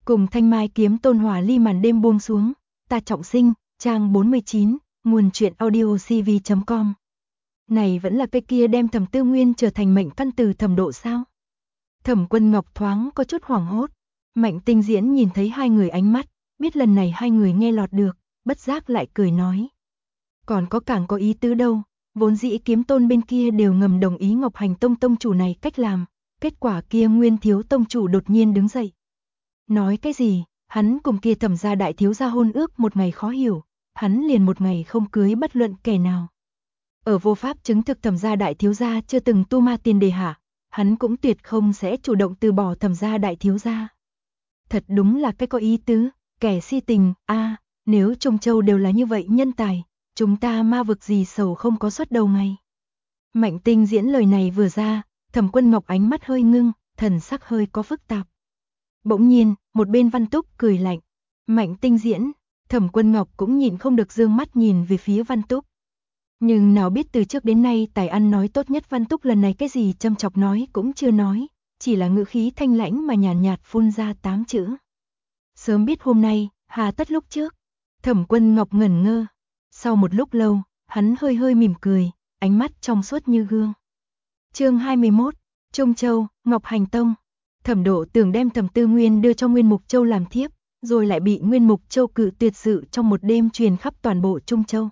Cùng Thanh Mai Kiếm Tôn hòa ly màn đêm buông xuống, ta trọng sinh, trang 49, nguồn truyện audio cv.com. Này vẫn là cây kia đem Thẩm Tư Nguyên trở thành mệnh căn từ Thẩm Độ sao? Thẩm Quân Ngọc thoáng có chút hoảng hốt. Mạnh Tinh Diễn nhìn thấy hai người ánh mắt, biết lần này hai người nghe lọt được, bất giác lại cười nói. Còn có càng có ý tứ đâu, vốn dĩ Kiếm Tôn bên kia đều ngầm đồng ý Ngọc Hành Tông tông chủ này cách làm, kết quả kia Nguyên thiếu tông chủ đột nhiên đứng dậy. Nói cái gì, hắn cùng kia Thẩm gia đại thiếu gia hôn ước một ngày khó hiểu, hắn liền một ngày không cưới bất luận kẻ nào. Ở vô pháp chứng thực Thẩm gia đại thiếu gia chưa từng tu ma tiền đề hạ, hắn cũng tuyệt không sẽ chủ động từ bỏ Thẩm gia đại thiếu gia. Thật đúng là cái có ý tứ, kẻ si tình, nếu Trung Châu đều là như vậy nhân tài, chúng ta ma vực gì sầu không có xuất đầu ngày. Mạnh Tinh Diễn lời này vừa ra, Thẩm Quân Ngọc ánh mắt hơi ngưng, thần sắc hơi có phức tạp. Bỗng nhiên, một bên Văn Túc cười lạnh. Mạnh Tinh Diễn, Thẩm Quân Ngọc cũng nhịn không được dương mắt nhìn về phía Văn Túc. Nhưng nào biết từ trước đến nay tài ăn nói tốt nhất Văn Túc lần này cái gì châm chọc nói cũng chưa nói, chỉ là ngữ khí thanh lãnh mà nhàn nhạt phun ra 8 chữ. Sớm biết hôm nay, hà tất lúc trước. Thẩm Quân Ngọc ngẩn ngơ. Sau một lúc lâu, hắn hơi hơi mỉm cười, ánh mắt trong suốt như gương. Chương 21, Trung Châu, Ngọc Hành Tông. Thẩm Độ tưởng đem Thẩm Tư Nguyên đưa cho Nguyên Mục Châu làm thiếp, rồi lại bị Nguyên Mục Châu cự tuyệt sự trong một đêm truyền khắp toàn bộ Trung Châu.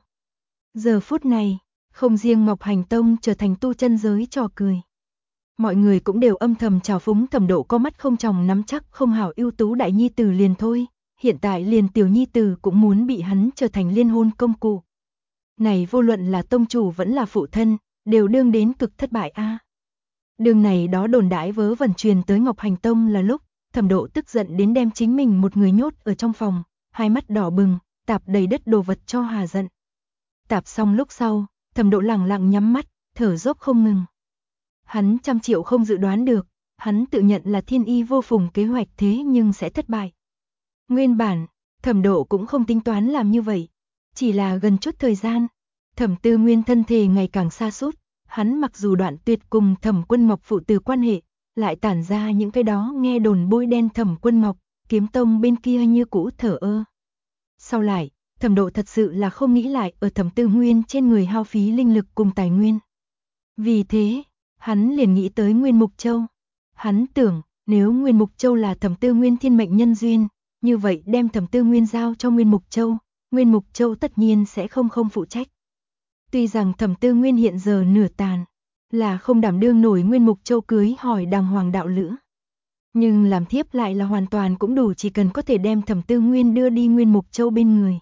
Giờ phút này, không riêng Ngọc Hành Tông trở thành tu chân giới trò cười. Mọi người cũng đều âm thầm trào phúng Thẩm Độ có mắt không tròng nắm chắc không hảo ưu tú đại nhi tử liền thôi, hiện tại liền tiểu nhi tử cũng muốn bị hắn trở thành liên hôn công cụ. Này vô luận là tông chủ vẫn là phụ thân, đều đương đến cực thất bại a. Đường này đó đồn đãi vớ vẩn truyền tới Ngọc Hành Tông là lúc, Thẩm Độ tức giận đến đem chính mình một người nhốt ở trong phòng, hai mắt đỏ bừng, tạp đầy đất đồ vật cho hà giận. Tạp xong lúc sau, Thẩm Độ lẳng lặng nhắm mắt, thở dốc không ngừng. Hắn trăm triệu không dự đoán được, hắn tự nhận là thiên y vô phùng kế hoạch thế nhưng sẽ thất bại. Nguyên bản, Thẩm Độ cũng không tính toán làm như vậy, chỉ là gần chút thời gian, Thẩm Tư Nguyên thân thể ngày càng sa sút, hắn mặc dù đoạn tuyệt cùng Thẩm Quân Ngọc phụ tử quan hệ, lại tản ra những cái đó nghe đồn bôi đen Thẩm Quân Ngọc, Kiếm Tông bên kia như cũ thở ơ. Sau lại, Thẩm Độ thật sự là không nghĩ lại ở Thẩm Tư Nguyên trên người hao phí linh lực cùng tài nguyên. Vì thế, hắn liền nghĩ tới Nguyên Mục Châu. Hắn tưởng, nếu Nguyên Mục Châu là Thẩm Tư Nguyên thiên mệnh nhân duyên, như vậy đem Thẩm Tư Nguyên giao cho Nguyên Mục Châu tất nhiên sẽ không phụ trách. Tuy rằng Thẩm Tư Nguyên hiện giờ nửa tàn, là không đảm đương nổi Nguyên Mục Châu cưới hỏi đàng hoàng đạo lữ. Nhưng làm thiếp lại là hoàn toàn cũng đủ, chỉ cần có thể đem Thẩm Tư Nguyên đưa đi Nguyên Mục Châu bên người.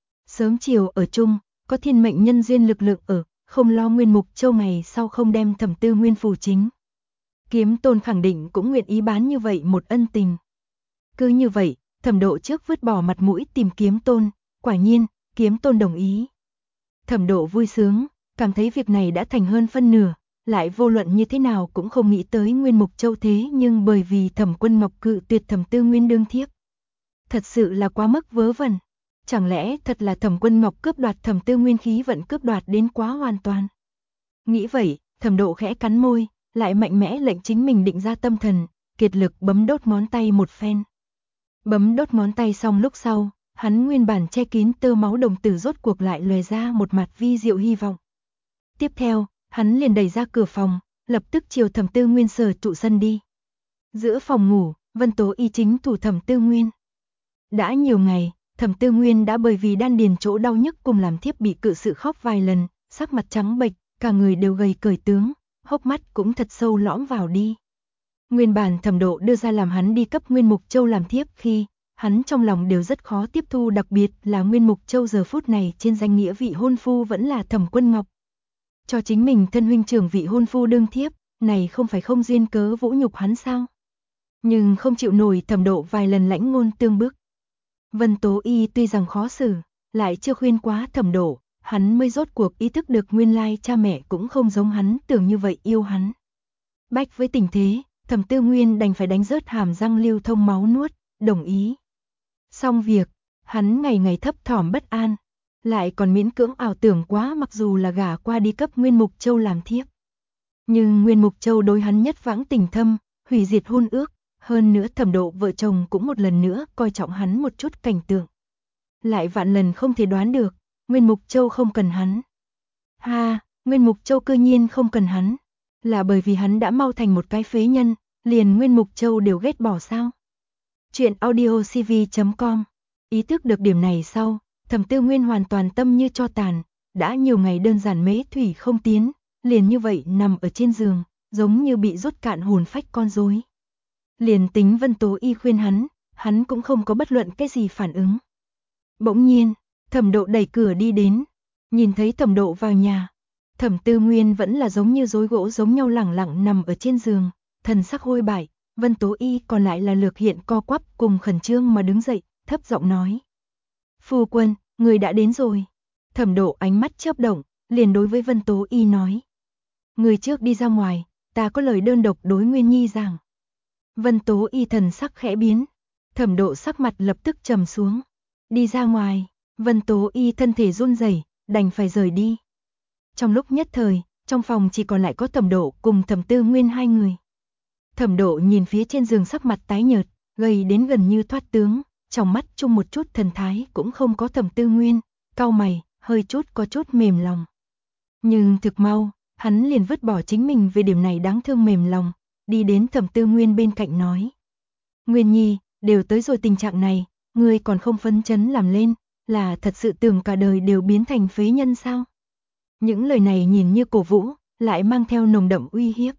Sớm chiều ở chung, có thiên mệnh nhân duyên lực lượng ở, không lo Nguyên Mục Châu ngày sau không đem Thẩm Tư Nguyên phù chính. Kiếm Tôn khẳng định cũng nguyện ý bán như vậy một ân tình. Cứ như vậy, Thẩm Độ trước vứt bỏ mặt mũi tìm Kiếm Tôn, quả nhiên, Kiếm Tôn đồng ý. Thẩm Độ vui sướng, cảm thấy việc này đã thành hơn phân nửa, lại vô luận như thế nào cũng không nghĩ tới Nguyên Mục Châu thế nhưng bởi vì Thẩm Quân Ngọc cự tuyệt Thẩm Tư Nguyên đương thiếp. Thật sự là quá mức vớ vẩn. Chẳng lẽ thật là Thẩm Quân Ngọc cướp đoạt Thẩm Tư Nguyên khí vận cướp đoạt đến quá hoàn toàn. Nghĩ vậy, Thẩm Độ khẽ cắn môi, lại mạnh mẽ lệnh chính mình định ra tâm thần, kiệt lực bấm đốt ngón tay một phen. Bấm đốt ngón tay xong lúc sau, hắn nguyên bản che kín tơ máu đồng tử rốt cuộc lại lòe ra một mặt vi diệu hy vọng. Tiếp theo, hắn liền đẩy ra cửa phòng, lập tức chiều Thẩm Tư Nguyên sở trụ sân đi. Giữa phòng ngủ, Vân Tố Y chính thủ Thẩm Tư Nguyên. Đã nhiều ngày, Thẩm Tư Nguyên đã bởi vì đan điền chỗ đau nhức cùng làm thiếp bị cự sự khóc vài lần, sắc mặt trắng bệch, cả người đều gầy cởi tướng, hốc mắt cũng thật sâu lõm vào đi. Nguyên bản Thẩm Độ đưa ra làm hắn đi cấp Nguyên Mục Châu làm thiếp khi, hắn trong lòng đều rất khó tiếp thu, đặc biệt là Nguyên Mục Châu giờ phút này trên danh nghĩa vị hôn phu vẫn là Thẩm Quân Ngọc. Cho chính mình thân huynh trưởng vị hôn phu đương thiếp, này không phải không duyên cớ vũ nhục hắn sao? Nhưng không chịu nổi Thẩm Độ vài lần lãnh ngôn tương bức. Vân Tố Y tuy rằng khó xử, lại chưa khuyên quá Thẩm Độ, hắn mới rốt cuộc ý thức được nguyên lai cha mẹ cũng không giống hắn tưởng như vậy yêu hắn. Bách với tình thế, Thẩm Tư Nguyên đành phải đánh rớt hàm răng lưu thông máu nuốt, đồng ý. Xong việc, hắn ngày ngày thấp thỏm bất an, lại còn miễn cưỡng ảo tưởng quá mặc dù là gả qua đi cấp Nguyên Mục Châu làm thiếp. Nhưng Nguyên Mục Châu đối hắn nhất vãng tình thâm, hủy diệt hôn ước, Hơn nữa Thẩm Độ vợ chồng cũng một lần nữa coi trọng hắn một chút cảnh tượng. Lại vạn lần không thể đoán được, Nguyên Mục Châu không cần hắn. Nguyên Mục Châu cư nhiên không cần hắn, là bởi vì hắn đã mau thành một cái phế nhân, liền Nguyên Mục Châu đều ghét bỏ sao? Chuyện audiocv.com. Ý thức được điểm này sau, Thẩm Tư Nguyên hoàn toàn tâm như tro tàn, đã nhiều ngày đơn giản mễ thủy không tiến, liền như vậy nằm ở trên giường, giống như bị rút cạn hồn phách con rối. Liền tính Vân Tố Y khuyên hắn cũng không có bất luận cái gì phản ứng. Bỗng nhiên, Thẩm Độ đẩy cửa đi đến, nhìn thấy Thẩm Độ vào nhà. Thẩm Tư Nguyên vẫn là giống như rối gỗ giống nhau lẳng lặng nằm ở trên giường, thần sắc hôi bại, Vân Tố Y còn lại là lược hiện co quắp cùng khẩn trương mà đứng dậy, thấp giọng nói. Phu quân, người đã đến rồi. Thẩm Độ ánh mắt chớp động, liền đối với Vân Tố Y nói. Người trước đi ra ngoài, ta có lời đơn độc đối Nguyên Nhi giảng. Vân Tố Y thần sắc khẽ biến, Thẩm Độ sắc mặt lập tức trầm xuống. Đi ra ngoài, Vân Tố Y thân thể run rẩy, đành phải rời đi. Trong lúc nhất thời, trong phòng chỉ còn lại có Thẩm Độ cùng Thẩm Tư Nguyên hai người. Thẩm Độ nhìn phía trên giường sắc mặt tái nhợt, gầy đến gần như thoát tướng, trong mắt chung một chút thần thái cũng không có Thẩm Tư Nguyên, cau mày, hơi chút có chút mềm lòng. Nhưng thực mau, hắn liền vứt bỏ chính mình về điểm này đáng thương mềm lòng, đi đến Thẩm Tư Nguyên bên cạnh nói. Nguyên Nhi, đều tới rồi tình trạng này, ngươi còn không phấn chấn làm lên, là thật sự tưởng cả đời đều biến thành phế nhân sao? Những lời này nhìn như cổ vũ, lại mang theo nồng đậm uy hiếp.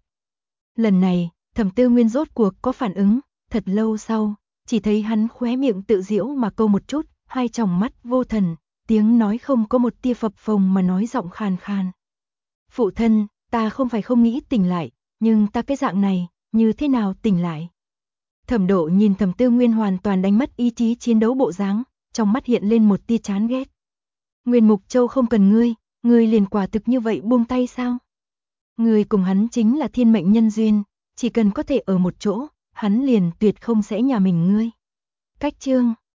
Lần này, Thẩm Tư Nguyên rốt cuộc có phản ứng, thật lâu sau, chỉ thấy hắn khóe miệng tự giễu mà câu một chút, hai tròng mắt vô thần, tiếng nói không có một tia phập phồng mà nói giọng khàn khàn. Phụ thân, ta không phải không nghĩ tỉnh lại, nhưng ta cái dạng này, như thế nào tỉnh lại? Thẩm Độ nhìn Thẩm Tư Nguyên hoàn toàn đánh mất ý chí chiến đấu bộ dáng, trong mắt hiện lên một tia chán ghét. Nguyên Mục Châu không cần ngươi liền quả thực như vậy buông tay sao? Ngươi cùng hắn chính là thiên mệnh nhân duyên, chỉ cần có thể ở một chỗ, hắn liền tuyệt không sẽ nhà mình ngươi. Cách chương